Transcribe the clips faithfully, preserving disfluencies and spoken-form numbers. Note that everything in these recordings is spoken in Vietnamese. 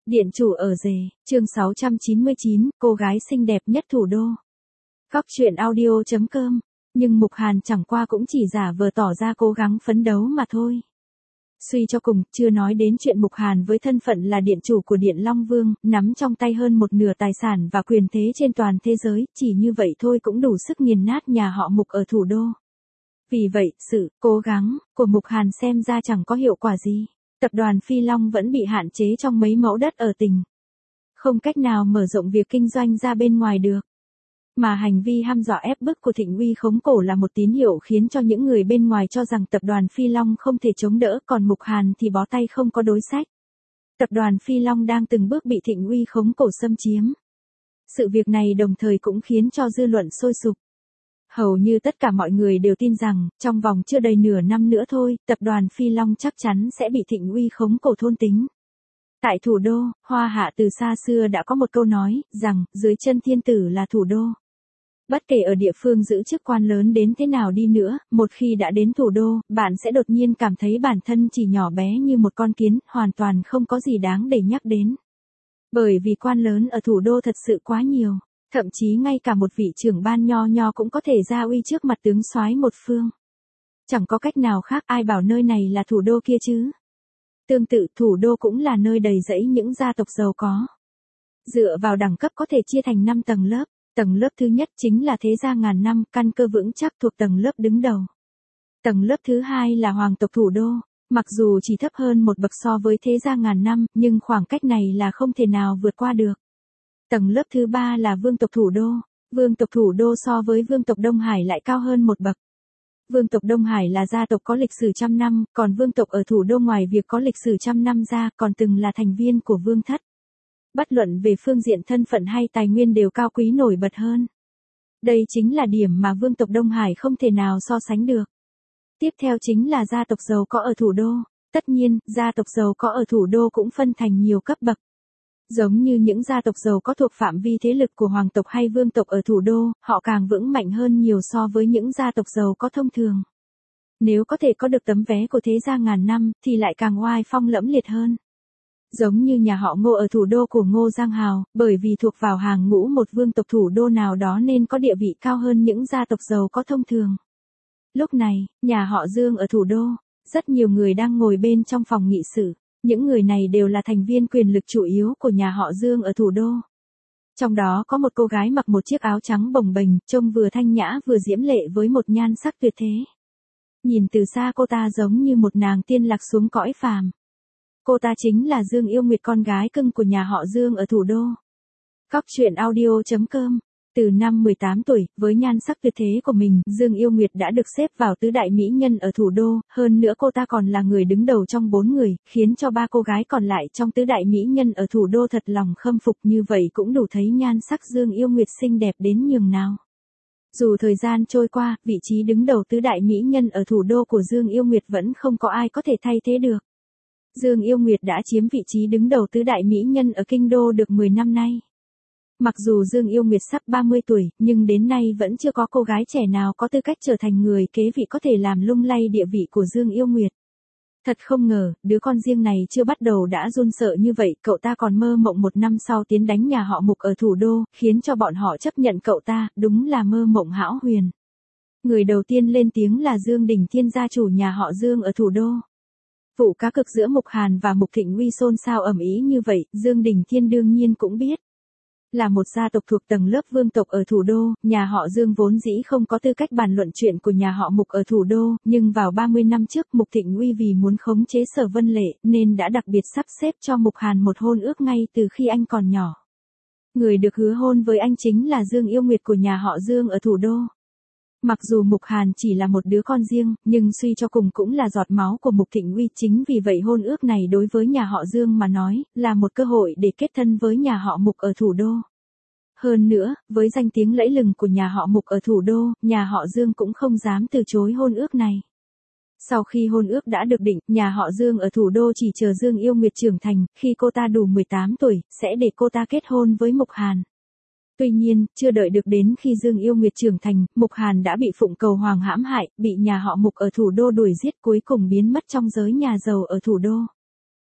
Điện chủ ở rể, chương sáu trăm chín mươi chín, cô gái xinh đẹp nhất thủ đô. Góc truyện audio chấm com, nhưng Mục Hàn chẳng qua cũng chỉ giả vờ tỏ ra cố gắng phấn đấu mà thôi. Suy cho cùng, chưa nói đến chuyện Mục Hàn với thân phận là điện chủ của Điện Long Vương, nắm trong tay hơn một nửa tài sản và quyền thế trên toàn thế giới, chỉ như vậy thôi cũng đủ sức nghiền nát nhà họ Mục ở thủ đô. Vì vậy, sự cố gắng của Mục Hàn xem ra chẳng có hiệu quả gì. Tập đoàn Phi Long vẫn bị hạn chế trong mấy mẫu đất ở tỉnh. Không cách nào mở rộng việc kinh doanh ra bên ngoài được. Mà hành vi hăm dọa ép bức của Thịnh Uy khống cổ là một tín hiệu khiến cho những người bên ngoài cho rằng tập đoàn Phi Long không thể chống đỡ, còn Mục Hàn thì bó tay không có đối sách. Tập đoàn Phi Long đang từng bước bị Thịnh Uy khống cổ xâm chiếm. Sự việc này đồng thời cũng khiến cho dư luận sôi sục. Hầu như tất cả mọi người đều tin rằng, trong vòng chưa đầy nửa năm nữa thôi, tập đoàn Phi Long chắc chắn sẽ bị Thịnh Uy khống cổ thôn tính. Tại thủ đô, Hoa Hạ từ xa xưa đã có một câu nói, rằng, dưới chân thiên tử là thủ đô. Bất kể ở địa phương giữ chức quan lớn đến thế nào đi nữa, một khi đã đến thủ đô, bạn sẽ đột nhiên cảm thấy bản thân chỉ nhỏ bé như một con kiến, hoàn toàn không có gì đáng để nhắc đến. Bởi vì quan lớn ở thủ đô thật sự quá nhiều. Thậm chí ngay cả một vị trưởng ban nho nho cũng có thể ra uy trước mặt tướng soái một phương. Chẳng có cách nào khác, ai bảo nơi này là thủ đô kia chứ. Tương tự, thủ đô cũng là nơi đầy rẫy những gia tộc giàu có. Dựa vào đẳng cấp có thể chia thành năm tầng lớp. Tầng lớp thứ nhất chính là thế gia ngàn năm, căn cơ vững chắc thuộc tầng lớp đứng đầu. Tầng lớp thứ hai là hoàng tộc thủ đô. Mặc dù chỉ thấp hơn một bậc so với thế gia ngàn năm, nhưng khoảng cách này là không thể nào vượt qua được. Tầng lớp thứ ba là vương tộc thủ đô. Vương tộc thủ đô so với vương tộc Đông Hải lại cao hơn một bậc. Vương tộc Đông Hải là gia tộc có lịch sử trăm năm, còn vương tộc ở thủ đô ngoài việc có lịch sử trăm năm ra, còn từng là thành viên của vương thất. Bất luận về phương diện thân phận hay tài nguyên đều cao quý nổi bật hơn. Đây chính là điểm mà vương tộc Đông Hải không thể nào so sánh được. Tiếp theo chính là gia tộc giàu có ở thủ đô. Tất nhiên, gia tộc giàu có ở thủ đô cũng phân thành nhiều cấp bậc. Giống như những gia tộc giàu có thuộc phạm vi thế lực của hoàng tộc hay vương tộc ở thủ đô, họ càng vững mạnh hơn nhiều so với những gia tộc giàu có thông thường. Nếu có thể có được tấm vé của thế gia ngàn năm, thì lại càng oai phong lẫm liệt hơn. Giống như nhà họ Ngô ở thủ đô của Ngô Giang Hào, bởi vì thuộc vào hàng ngũ một vương tộc thủ đô nào đó nên có địa vị cao hơn những gia tộc giàu có thông thường. Lúc này, nhà họ Dương ở thủ đô, rất nhiều người đang ngồi bên trong phòng nghị sự. Những người này đều là thành viên quyền lực chủ yếu của nhà họ Dương ở thủ đô. Trong đó có một cô gái mặc một chiếc áo trắng bồng bềnh, trông vừa thanh nhã vừa diễm lệ với một nhan sắc tuyệt thế. Nhìn từ xa cô ta giống như một nàng tiên lạc xuống cõi phàm. Cô ta chính là Dương Yêu Nguyệt, con gái cưng của nhà họ Dương ở thủ đô. Góc truyện audio chấm com. Từ năm mười tám tuổi, với nhan sắc tuyệt thế của mình, Dương Yêu Nguyệt đã được xếp vào tứ đại mỹ nhân ở thủ đô, hơn nữa cô ta còn là người đứng đầu trong bốn người, khiến cho ba cô gái còn lại trong tứ đại mỹ nhân ở thủ đô thật lòng khâm phục, như vậy cũng đủ thấy nhan sắc Dương Yêu Nguyệt xinh đẹp đến nhường nào. Dù thời gian trôi qua, vị trí đứng đầu tứ đại mỹ nhân ở thủ đô của Dương Yêu Nguyệt vẫn không có ai có thể thay thế được. Dương Yêu Nguyệt đã chiếm vị trí đứng đầu tứ đại mỹ nhân ở kinh đô được mười năm nay. Mặc dù Dương Yêu Nguyệt sắp ba mươi tuổi, nhưng đến nay vẫn chưa có cô gái trẻ nào có tư cách trở thành người kế vị có thể làm lung lay địa vị của Dương Yêu Nguyệt. Thật không ngờ, đứa con riêng này chưa bắt đầu đã run sợ như vậy, cậu ta còn mơ mộng một năm sau tiến đánh nhà họ Mục ở thủ đô, khiến cho bọn họ chấp nhận cậu ta, đúng là mơ mộng hão huyền. Người đầu tiên lên tiếng là Dương Đình Thiên, gia chủ nhà họ Dương ở thủ đô. Vụ cá cược giữa Mục Hàn và Mục Thịnh Uy xôn xao ầm ĩ như vậy, Dương Đình Thiên đương nhiên cũng biết. Là một gia tộc thuộc tầng lớp vương tộc ở thủ đô, nhà họ Dương vốn dĩ không có tư cách bàn luận chuyện của nhà họ Mục ở thủ đô, nhưng vào ba mươi năm trước Mục Thịnh Uy vì muốn khống chế Sở Vân Lệ, nên đã đặc biệt sắp xếp cho Mục Hàn một hôn ước ngay từ khi anh còn nhỏ. Người được hứa hôn với anh chính là Dương Yêu Nguyệt của nhà họ Dương ở thủ đô. Mặc dù Mục Hàn chỉ là một đứa con riêng, nhưng suy cho cùng cũng là giọt máu của Mục Thịnh Uy, chính vì vậy hôn ước này đối với nhà họ Dương mà nói, là một cơ hội để kết thân với nhà họ Mục ở thủ đô. Hơn nữa, với danh tiếng lẫy lừng của nhà họ Mục ở thủ đô, nhà họ Dương cũng không dám từ chối hôn ước này. Sau khi hôn ước đã được định, nhà họ Dương ở thủ đô chỉ chờ Dương Yêu Nguyệt trưởng thành, khi cô ta đủ mười tám tuổi, sẽ để cô ta kết hôn với Mục Hàn. Tuy nhiên, chưa đợi được đến khi Dương Yêu Nguyệt trưởng thành, Mục Hàn đã bị Phụng Cầu Hoàng hãm hại, bị nhà họ Mục ở thủ đô đuổi giết, cuối cùng biến mất trong giới nhà giàu ở thủ đô.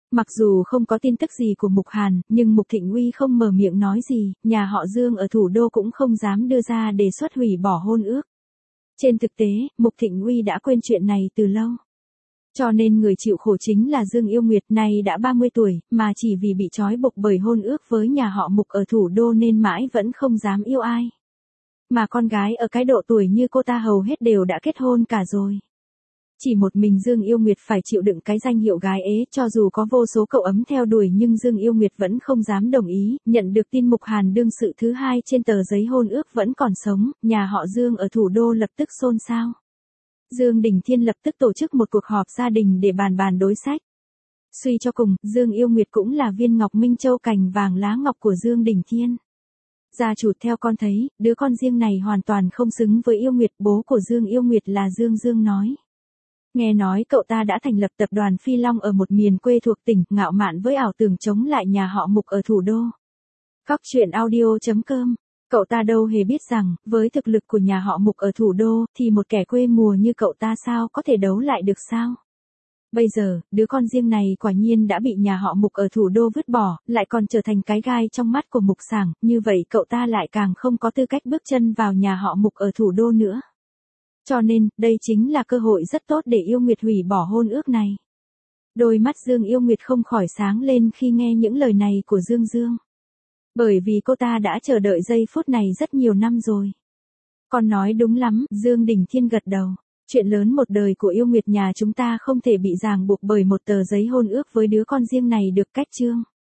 Mặc dù không có tin tức gì của Mục Hàn, nhưng Mục Thịnh Uy không mở miệng nói gì, nhà họ Dương ở thủ đô cũng không dám đưa ra đề xuất hủy bỏ hôn ước. Trên thực tế, Mục Thịnh Uy đã quên chuyện này từ lâu. Cho nên người chịu khổ chính là Dương Yêu Nguyệt, này đã ba mươi tuổi, mà chỉ vì bị trói buộc bởi hôn ước với nhà họ Mục ở thủ đô nên mãi vẫn không dám yêu ai. Mà con gái ở cái độ tuổi như cô ta hầu hết đều đã kết hôn cả rồi. Chỉ một mình Dương Yêu Nguyệt phải chịu đựng cái danh hiệu gái ế, cho dù có vô số cậu ấm theo đuổi nhưng Dương Yêu Nguyệt vẫn không dám đồng ý. Nhận được tin Mục Hàn đương sự thứ hai trên tờ giấy hôn ước vẫn còn sống, nhà họ Dương ở thủ đô lập tức xôn xao. Dương Đình Thiên lập tức tổ chức một cuộc họp gia đình để bàn bàn đối sách. Suy cho cùng, Dương Yêu Nguyệt cũng là viên ngọc minh châu cành vàng lá ngọc của Dương Đình Thiên. Gia chủ theo con thấy, đứa con riêng này hoàn toàn không xứng với Yêu Nguyệt. Bố của Dương Yêu Nguyệt là Dương Dương nói. Nghe nói cậu ta đã thành lập tập đoàn Phi Long ở một miền quê thuộc tỉnh, ngạo mạn với ảo tưởng chống lại nhà họ Mục ở thủ đô. Góc truyện audio chấm com. Cậu ta đâu hề biết rằng, với thực lực của nhà họ Mục ở thủ đô, thì một kẻ quê mùa như cậu ta sao có thể đấu lại được sao? Bây giờ, đứa con riêng này quả nhiên đã bị nhà họ Mục ở thủ đô vứt bỏ, lại còn trở thành cái gai trong mắt của Mục Sảng, như vậy cậu ta lại càng không có tư cách bước chân vào nhà họ Mục ở thủ đô nữa. Cho nên, đây chính là cơ hội rất tốt để Yêu Nguyệt hủy bỏ hôn ước này. Đôi mắt Dương Yêu Nguyệt không khỏi sáng lên khi nghe những lời này của Dương Dương. Bởi vì cô ta đã chờ đợi giây phút này rất nhiều năm rồi. Con nói đúng lắm, Dương Đình Thiên gật đầu. Chuyện lớn một đời của Yêu Nguyệt nhà chúng ta không thể bị ràng buộc bởi một tờ giấy hôn ước với đứa con riêng này được. Cách chương